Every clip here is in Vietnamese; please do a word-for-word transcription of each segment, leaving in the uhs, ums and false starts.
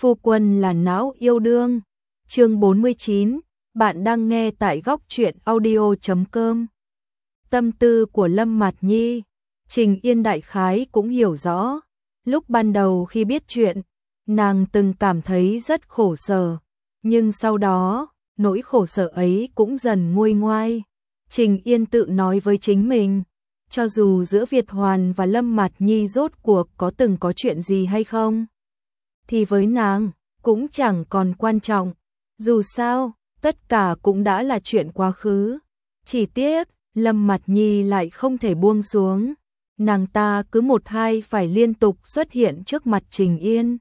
Phu quân là não yêu đương. Chương bốn mươi chín, bạn đang nghe tại góc truyện audio chấm com. Tâm tư của Lâm Mạt Nhi, Trình Yên đại khái cũng hiểu rõ. Lúc ban đầu khi biết chuyện, nàng từng cảm thấy rất khổ sở, nhưng sau đó, nỗi khổ sở ấy cũng dần nguôi ngoai. Trình Yên tự nói với chính mình, cho dù giữa Việt Hoàn và Lâm Mạt Nhi rốt cuộc có từng có chuyện gì hay không, thì với nàng cũng chẳng còn quan trọng. Dù sao, tất cả cũng đã là chuyện quá khứ. Chỉ tiếc, Lâm Mạt Nhi lại không thể buông xuống. Nàng ta cứ một hai phải liên tục xuất hiện trước mặt Trình Yên,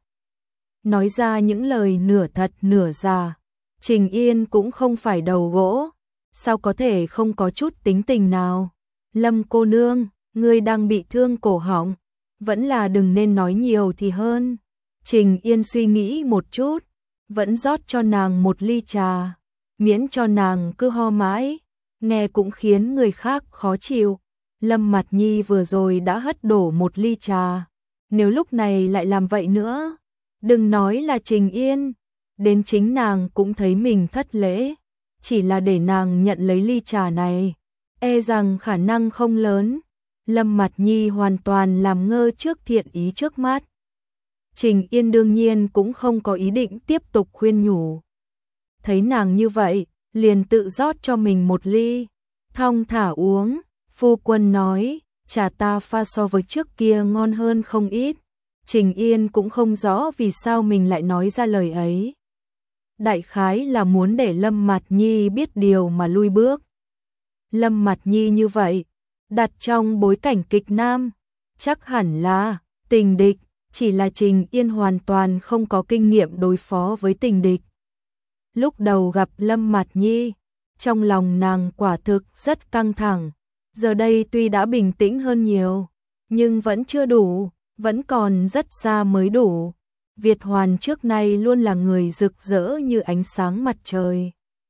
nói ra những lời nửa thật nửa giả. Trình Yên cũng không phải đầu gỗ, sao có thể không có chút tính tình nào. Lâm cô nương, ngươi đang bị thương cổ họng, vẫn là đừng nên nói nhiều thì hơn. Trình Yên suy nghĩ một chút, vẫn rót cho nàng một ly trà, miễn cho nàng cứ ho mãi, nghe cũng khiến người khác khó chịu. Lâm Mạt Nhi vừa rồi đã hất đổ một ly trà, nếu lúc này lại làm vậy nữa, đừng nói là Trình Yên, đến chính nàng cũng thấy mình thất lễ. Chỉ là để nàng nhận lấy ly trà này, e rằng khả năng không lớn. Lâm Mạt Nhi hoàn toàn làm ngơ trước thiện ý trước mắt. Trình Yên đương nhiên cũng không có ý định tiếp tục khuyên nhủ. Thấy nàng như vậy, liền tự rót cho mình một ly, thong thả uống. Phu quân nói, trà ta pha so với trước kia ngon hơn không ít. Trình Yên cũng không rõ vì sao mình lại nói ra lời ấy. Đại khái là muốn để Lâm Mạt Nhi biết điều mà lui bước. Lâm Mạt Nhi như vậy, đặt trong bối cảnh kịch nam, chắc hẳn là tình địch, chỉ là Trình Yên hoàn toàn không có kinh nghiệm đối phó với tình địch. Lúc đầu gặp Lâm Mạt Nhi, trong lòng nàng quả thực rất căng thẳng, giờ đây tuy đã bình tĩnh hơn nhiều, nhưng vẫn chưa đủ, vẫn còn rất xa mới đủ. Việt Hoàn trước nay luôn là người rực rỡ như ánh sáng mặt trời.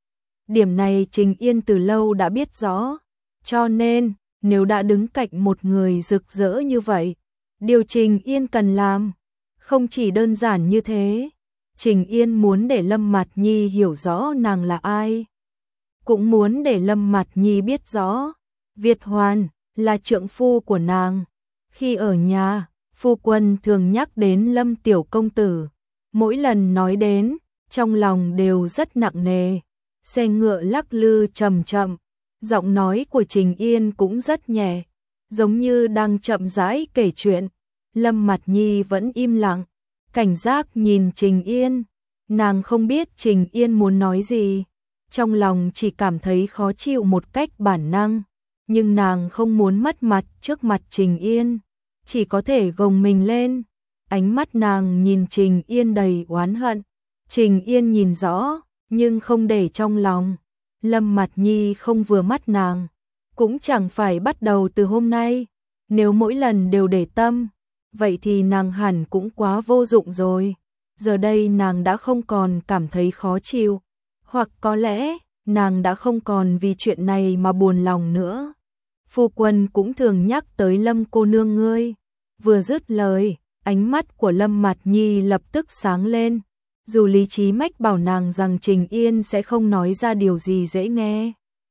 Điểm này Trình Yên từ lâu đã biết rõ, cho nên nếu đã đứng cạnh một người rực rỡ như vậy, điều Trình Yên cần làm không chỉ đơn giản như thế. Trình Yên muốn để Lâm Mạt Nhi hiểu rõ nàng là ai, cũng muốn để Lâm Mạt Nhi biết rõ Việt Hoàn là trượng phu của nàng. Khi ở nhà, phu quân thường nhắc đến Lâm tiểu công tử, mỗi lần nói đến, trong lòng đều rất nặng nề. Xe ngựa lắc lư chậm chậm, giọng nói của Trình Yên cũng rất nhẹ, giống như đang chậm rãi kể chuyện. Lâm Mạt Nhi vẫn im lặng, cảnh giác nhìn Trình Yên. Nàng không biết Trình Yên muốn nói gì, trong lòng chỉ cảm thấy khó chịu một cách bản năng, nhưng nàng không muốn mất mặt trước mặt Trình Yên, chỉ có thể gồng mình lên. Ánh mắt nàng nhìn Trình Yên đầy oán hận. Trình Yên nhìn rõ, nhưng không để trong lòng. Lâm Mạt Nhi không vừa mắt nàng, cũng chẳng phải bắt đầu từ hôm nay. Nếu mỗi lần đều để tâm, vậy thì nàng hẳn cũng quá vô dụng rồi. Giờ đây nàng đã không còn cảm thấy khó chịu, hoặc có lẽ nàng đã không còn vì chuyện này mà buồn lòng nữa. Phu quân cũng thường nhắc tới Lâm cô nương ngươi. Vừa dứt lời, ánh mắt của Lâm Mạt Nhi lập tức sáng lên. Dù lý trí mách bảo nàng rằng Trình Yên sẽ không nói ra điều gì dễ nghe,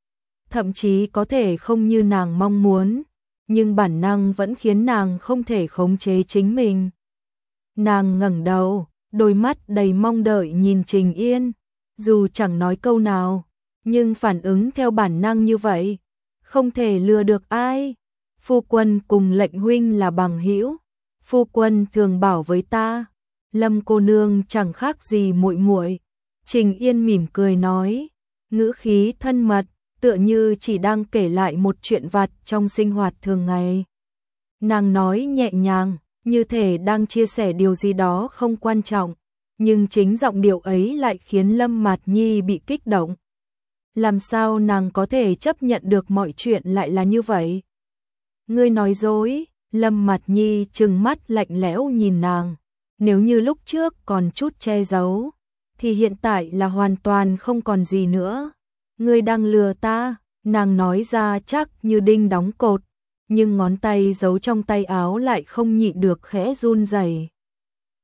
thậm chí có thể không như nàng mong muốn, nhưng bản năng vẫn khiến nàng không thể khống chế chính mình. Nàng ngẩng đầu, đôi mắt đầy mong đợi nhìn Trình Yên, dù chẳng nói câu nào, nhưng phản ứng theo bản năng như vậy, không thể lừa được ai. Phu quân cùng lệnh huynh là bằng hữu, phu quân thường bảo với ta, Lâm cô nương chẳng khác gì muội muội. Trình Yên mỉm cười nói, ngữ khí thân mật, tựa như chỉ đang kể lại một chuyện vặt trong sinh hoạt thường ngày. Nàng nói nhẹ nhàng, như thể đang chia sẻ điều gì đó không quan trọng, nhưng chính giọng điệu ấy lại khiến Lâm Mạt Nhi bị kích động. Làm sao nàng có thể chấp nhận được mọi chuyện lại là như vậy? Ngươi nói dối. Lâm Mạt Nhi trừng mắt lạnh lẽo nhìn nàng. Nếu như lúc trước còn chút che giấu, thì hiện tại là hoàn toàn không còn gì nữa. Ngươi đang lừa ta. Nàng nói ra chắc như đinh đóng cột, nhưng ngón tay giấu trong tay áo lại không nhịn được khẽ run rẩy.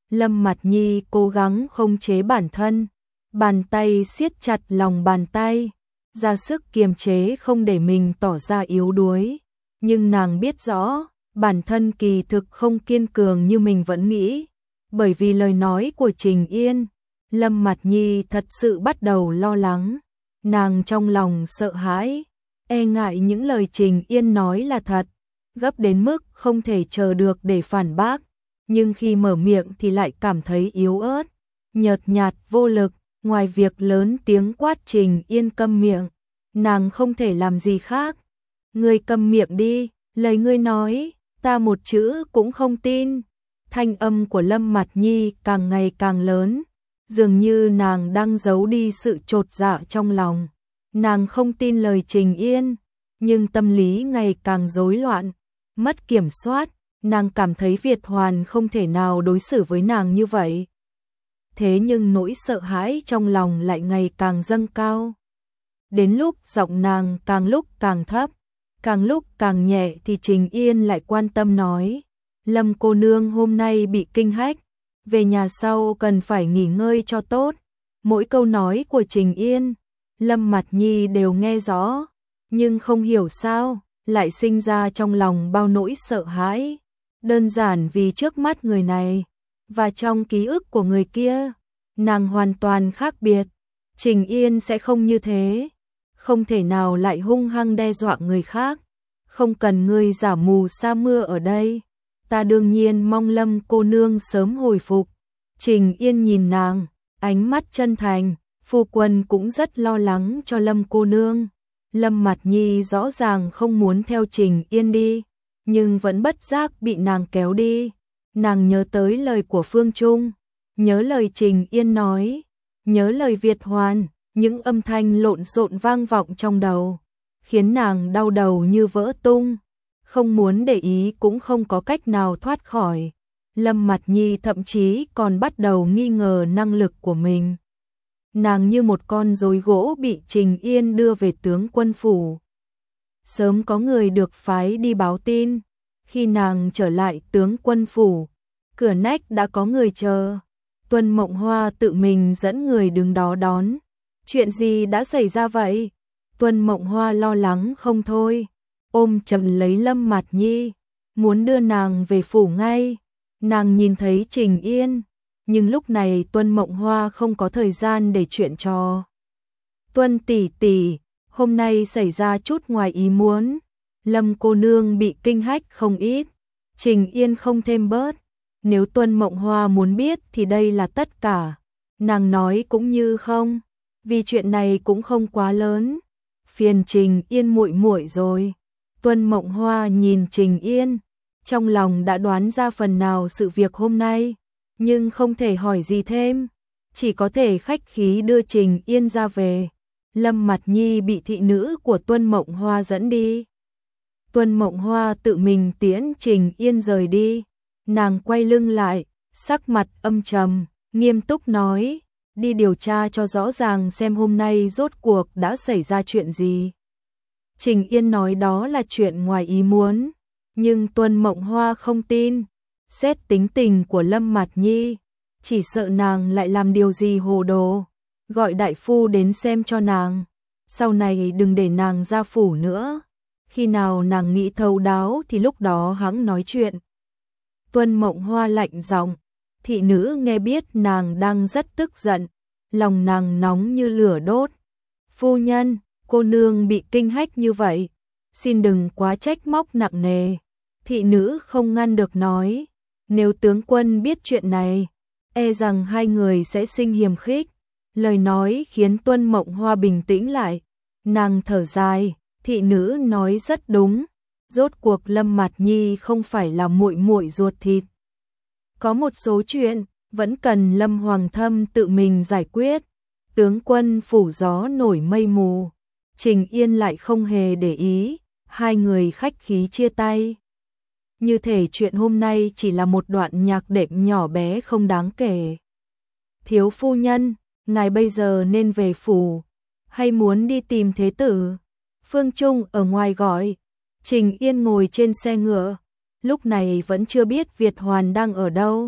Lâm Mạt Nhi cố gắng khống chế bản thân, bàn tay siết chặt lòng bàn tay, ra sức kiềm chế không để mình tỏ ra yếu đuối. Nhưng nàng biết rõ, bản thân kỳ thực không kiên cường như mình vẫn nghĩ. Bởi vì lời nói của Trình Yên, Lâm Mạt Nhi thật sự bắt đầu lo lắng. Nàng trong lòng sợ hãi, e ngại những lời Trình Yên nói là thật, gấp đến mức không thể chờ được để phản bác. Nhưng khi mở miệng thì lại cảm thấy yếu ớt, nhợt nhạt vô lực. Ngoài việc lớn tiếng quát Trình Yên câm miệng, nàng không thể làm gì khác. Ngươi câm miệng đi, lời ngươi nói, ta một chữ cũng không tin. Thanh âm của Lâm Mạt Nhi càng ngày càng lớn, dường như nàng đang giấu đi sự chột dạ trong lòng. Nàng không tin lời Trình Yên, nhưng tâm lý ngày càng rối loạn, mất kiểm soát. Nàng cảm thấy Việt Hoàn không thể nào đối xử với nàng như vậy. Thế nhưng nỗi sợ hãi trong lòng lại ngày càng dâng cao. Đến lúc giọng nàng càng lúc càng thấp, càng lúc càng nhẹ thì Trình Yên lại quan tâm nói: Lâm cô nương hôm nay bị kinh hách, về nhà sau cần phải nghỉ ngơi cho tốt. Mỗi câu nói của Trình Yên, Lâm Mạt Nhi đều nghe rõ, nhưng không hiểu sao, lại sinh ra trong lòng bao nỗi sợ hãi. Đơn giản vì trước mắt người này, và trong ký ức của người kia, nàng hoàn toàn khác biệt. Trình Yên sẽ không như thế, không thể nào lại hung hăng đe dọa người khác. Không cần ngươi giả mù sa mưa ở đây, ta đương nhiên mong Lâm cô nương sớm hồi phục. Trình Yên nhìn nàng, ánh mắt chân thành, phu quân cũng rất lo lắng cho Lâm cô nương. Lâm Mạt Nhi rõ ràng không muốn theo Trình Yên đi, nhưng vẫn bất giác bị nàng kéo đi. Nàng nhớ tới lời của Phương Trung, nhớ lời Trình Yên nói, nhớ lời Việt Hoàn, những âm thanh lộn xộn vang vọng trong đầu, khiến nàng đau đầu như vỡ tung, không muốn để ý cũng không có cách nào thoát khỏi. Lâm Mạt Nhi thậm chí còn bắt đầu nghi ngờ năng lực của mình. Nàng như một con rối gỗ bị Trình Yên đưa về tướng quân phủ. Sớm có người được phái đi báo tin, khi nàng trở lại tướng quân phủ, cửa nách đã có người chờ. Tuân Mộng Hoa tự mình dẫn người đứng đó đón. Chuyện gì đã xảy ra vậy? Tuân Mộng Hoa lo lắng không thôi, ôm chầm lấy Lâm Mạt Nhi, muốn đưa nàng về phủ ngay. Nàng nhìn thấy Trình Yên, nhưng lúc này Tuân Mộng Hoa không có thời gian để chuyện trò. Tuân tỷ tỷ, hôm nay xảy ra chút ngoài ý muốn, Lâm cô nương bị kinh hách không ít. Trình Yên không thêm bớt, nếu Tuân Mộng Hoa muốn biết thì đây là tất cả. Nàng nói cũng như không, vì chuyện này cũng không quá lớn. Phiền Trình Yên muội muội rồi. Tuân Mộng Hoa nhìn Trình Yên, trong lòng đã đoán ra phần nào sự việc hôm nay, nhưng không thể hỏi gì thêm, chỉ có thể khách khí đưa Trình Yên ra về. Lâm Mạt Nhi bị thị nữ của Tuân Mộng Hoa dẫn đi. Tuân Mộng Hoa tự mình tiễn Trình Yên rời đi, nàng quay lưng lại, sắc mặt âm trầm, nghiêm túc nói: đi điều tra cho rõ ràng xem hôm nay rốt cuộc đã xảy ra chuyện gì. Trình Yên nói đó là chuyện ngoài ý muốn, nhưng Tuân Mộng Hoa không tin. Xét tính tình của Lâm Mạt Nhi, chỉ sợ nàng lại làm điều gì hồ đồ. Gọi đại phu đến xem cho nàng, sau này đừng để nàng ra phủ nữa. Khi nào nàng nghĩ thấu đáo thì lúc đó hẵng nói chuyện. Tuân Mộng Hoa lạnh giọng, thị nữ nghe biết nàng đang rất tức giận, lòng nàng nóng như lửa đốt. Phu nhân, cô nương bị kinh hách như vậy, xin đừng quá trách móc nặng nề. Thị nữ không ngăn được nói, nếu tướng quân biết chuyện này, e rằng hai người sẽ sinh hiềm khích. Lời nói khiến Tuân Mộng Hoa bình tĩnh lại, nàng thở dài, thị nữ nói rất đúng, rốt cuộc Lâm Mạt Nhi không phải là muội muội ruột thịt. Có một số chuyện vẫn cần Lâm Hoàng Thâm tự mình giải quyết. Tướng quân phủ gió nổi mây mù, Trình Yên lại không hề để ý, hai người khách khí chia tay. Như thể chuyện hôm nay chỉ là một đoạn nhạc đệm nhỏ bé không đáng kể. Thiếu phu nhân, ngài bây giờ nên về phủ, hay muốn đi tìm thế tử? Phương Trung ở ngoài gọi. Trình Yên ngồi trên xe ngựa, lúc này vẫn chưa biết Việt Hoàn đang ở đâu.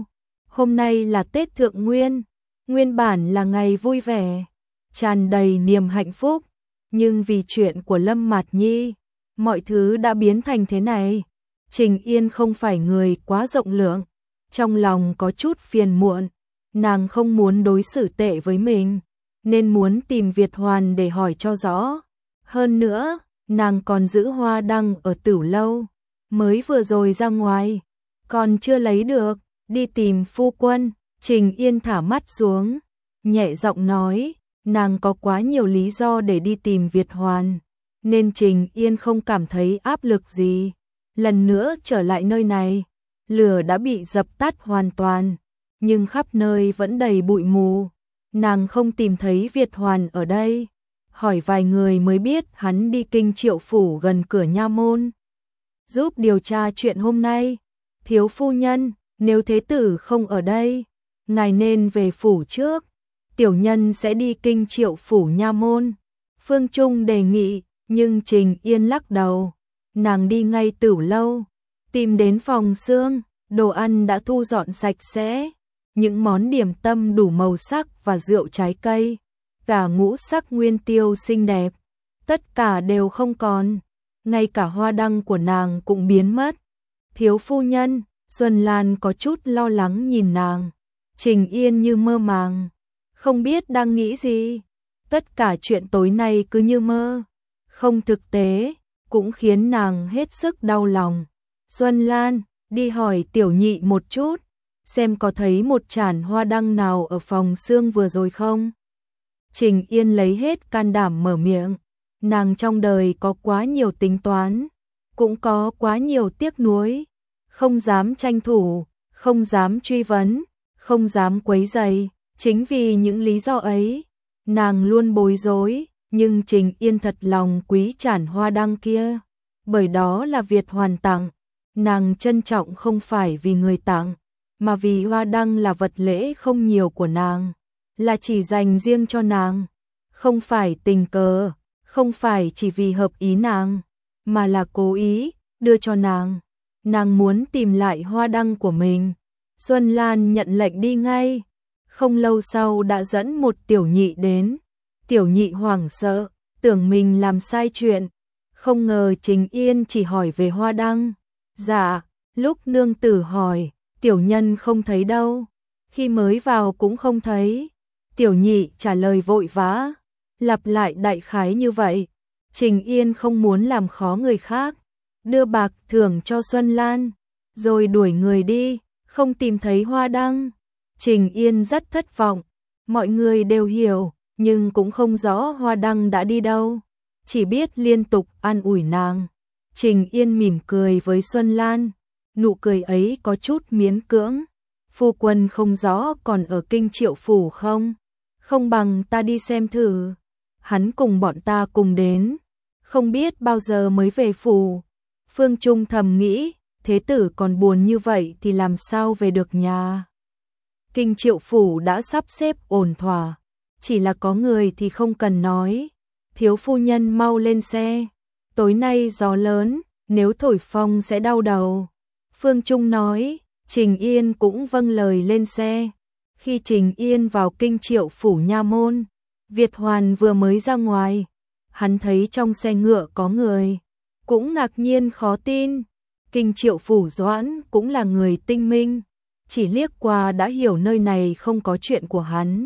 Hôm nay là Tết Thượng Nguyên, nguyên bản là ngày vui vẻ, tràn đầy niềm hạnh phúc, nhưng vì chuyện của Lâm Mạt Nhi, mọi thứ đã biến thành thế này. Trình Yên không phải người quá rộng lượng, trong lòng có chút phiền muộn, nàng không muốn đối xử tệ với mình, nên muốn tìm Việt Hoàn để hỏi cho rõ. Hơn nữa, nàng còn giữ hoa đăng ở Tửu lâu, mới vừa rồi ra ngoài, còn chưa lấy được, đi tìm phu quân. Trình Yên thả mắt xuống, nhẹ giọng nói, nàng có quá nhiều lý do để đi tìm Việt Hoàn, nên Trình Yên không cảm thấy áp lực gì. Lần nữa trở lại nơi này, lửa đã bị dập tắt hoàn toàn, nhưng khắp nơi vẫn đầy bụi mù. Nàng không tìm thấy Việt Hoàn ở đây, hỏi vài người mới biết hắn đi Kinh Triệu phủ gần cửa nha môn, giúp điều tra chuyện hôm nay. Thiếu phu nhân, nếu thế tử không ở đây, ngài nên về phủ trước, tiểu nhân sẽ đi Kinh Triệu phủ nha môn. Phương Trung đề nghị, nhưng Trình Yên lắc đầu. Nàng đi ngay Tửu lâu, tìm đến phòng xương, đồ ăn đã thu dọn sạch sẽ, những món điểm tâm đủ màu sắc và rượu trái cây, cả ngũ sắc nguyên tiêu xinh đẹp, tất cả đều không còn, ngay cả hoa đăng của nàng cũng biến mất. Thiếu phu nhân, Xuân Lan có chút lo lắng nhìn nàng. Trình Yên như mơ màng, không biết đang nghĩ gì. Tất cả chuyện tối nay cứ như mơ, không thực tế, cũng khiến nàng hết sức đau lòng. Xuân Lan, đi hỏi tiểu nhị một chút, xem có thấy một chản hoa đăng nào ở phòng xương vừa rồi không. Trình Yên lấy hết can đảm mở miệng, nàng trong đời có quá nhiều tính toán, cũng có quá nhiều tiếc nuối, không dám tranh thủ, không dám truy vấn, không dám quấy rầy. Chính vì những lý do ấy, nàng luôn bối rối, nhưng Trình Yên thật lòng quý chản hoa đăng kia, bởi đó là Việt Hoàn tặng. Nàng trân trọng không phải vì người tặng, mà vì hoa đăng là vật lễ không nhiều của nàng, là chỉ dành riêng cho nàng, không phải tình cờ, không phải chỉ vì hợp ý nàng, mà là cố ý đưa cho nàng. Nàng muốn tìm lại hoa đăng của mình. Xuân Lan nhận lệnh đi ngay, không lâu sau đã dẫn một tiểu nhị đến. Tiểu nhị hoảng sợ, tưởng mình làm sai chuyện, không ngờ Trình Yên chỉ hỏi về hoa đăng. Dạ, lúc nương tử hỏi, tiểu nhân không thấy đâu, khi mới vào cũng không thấy. Tiểu nhị trả lời vội vã, lặp lại đại khái như vậy. Trình Yên không muốn làm khó người khác, đưa bạc thưởng cho Xuân Lan, rồi đuổi người đi, không tìm thấy hoa đăng. Trình Yên rất thất vọng, mọi người đều hiểu, nhưng cũng không rõ hoa đăng đã đi đâu, chỉ biết liên tục an ủi nàng. Trình Yên mỉm cười với Xuân Lan, nụ cười ấy có chút miễn cưỡng. Phu quân không rõ còn ở Kinh Triệu phủ không? Không bằng ta đi xem thử. Hắn cùng bọn ta cùng đến, không biết bao giờ mới về phủ. Phương Trung thầm nghĩ, thế tử còn buồn như vậy thì làm sao về được nhà. Kinh Triệu phủ đã sắp xếp ổn thỏa, chỉ là có người thì không cần nói. Thiếu phu nhân mau lên xe, tối nay gió lớn, nếu thổi phong sẽ đau đầu. Phương Trung nói. Trình Yên cũng vâng lời lên xe. Khi Trình Yên vào Kinh Triệu phủ nha môn, Việt Hoàn vừa mới ra ngoài, hắn thấy trong xe ngựa có người, cũng ngạc nhiên khó tin. Kinh Triệu phủ Doãn cũng là người tinh minh, chỉ liếc qua đã hiểu nơi này không có chuyện của hắn.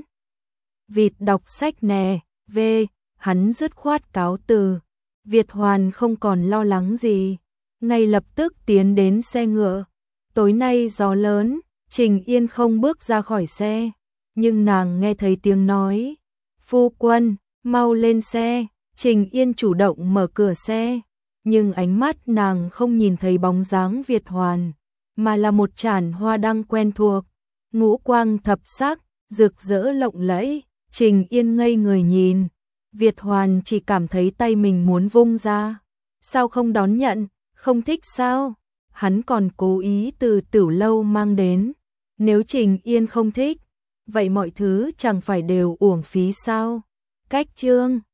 Vịt đọc sách nè, về, hắn dứt khoát cáo từ. Việt Hoàn không còn lo lắng gì, ngay lập tức tiến đến xe ngựa. Tối nay gió lớn, Trình Yên không bước ra khỏi xe, nhưng nàng nghe thấy tiếng nói. Phu quân, mau lên xe. Trình Yên chủ động mở cửa xe, nhưng ánh mắt nàng không nhìn thấy bóng dáng Việt Hoàn, mà là một chản hoa đăng quen thuộc, ngũ quang thập sắc, rực rỡ lộng lẫy. Trình Yên ngây người nhìn, Việt Hoàn chỉ cảm thấy tay mình muốn vung ra. Sao không đón nhận, không thích sao? Hắn còn cố ý từ Tửu lâu mang đến. Nếu Trình Yên không thích, vậy mọi thứ chẳng phải đều uổng phí sao? Cách chương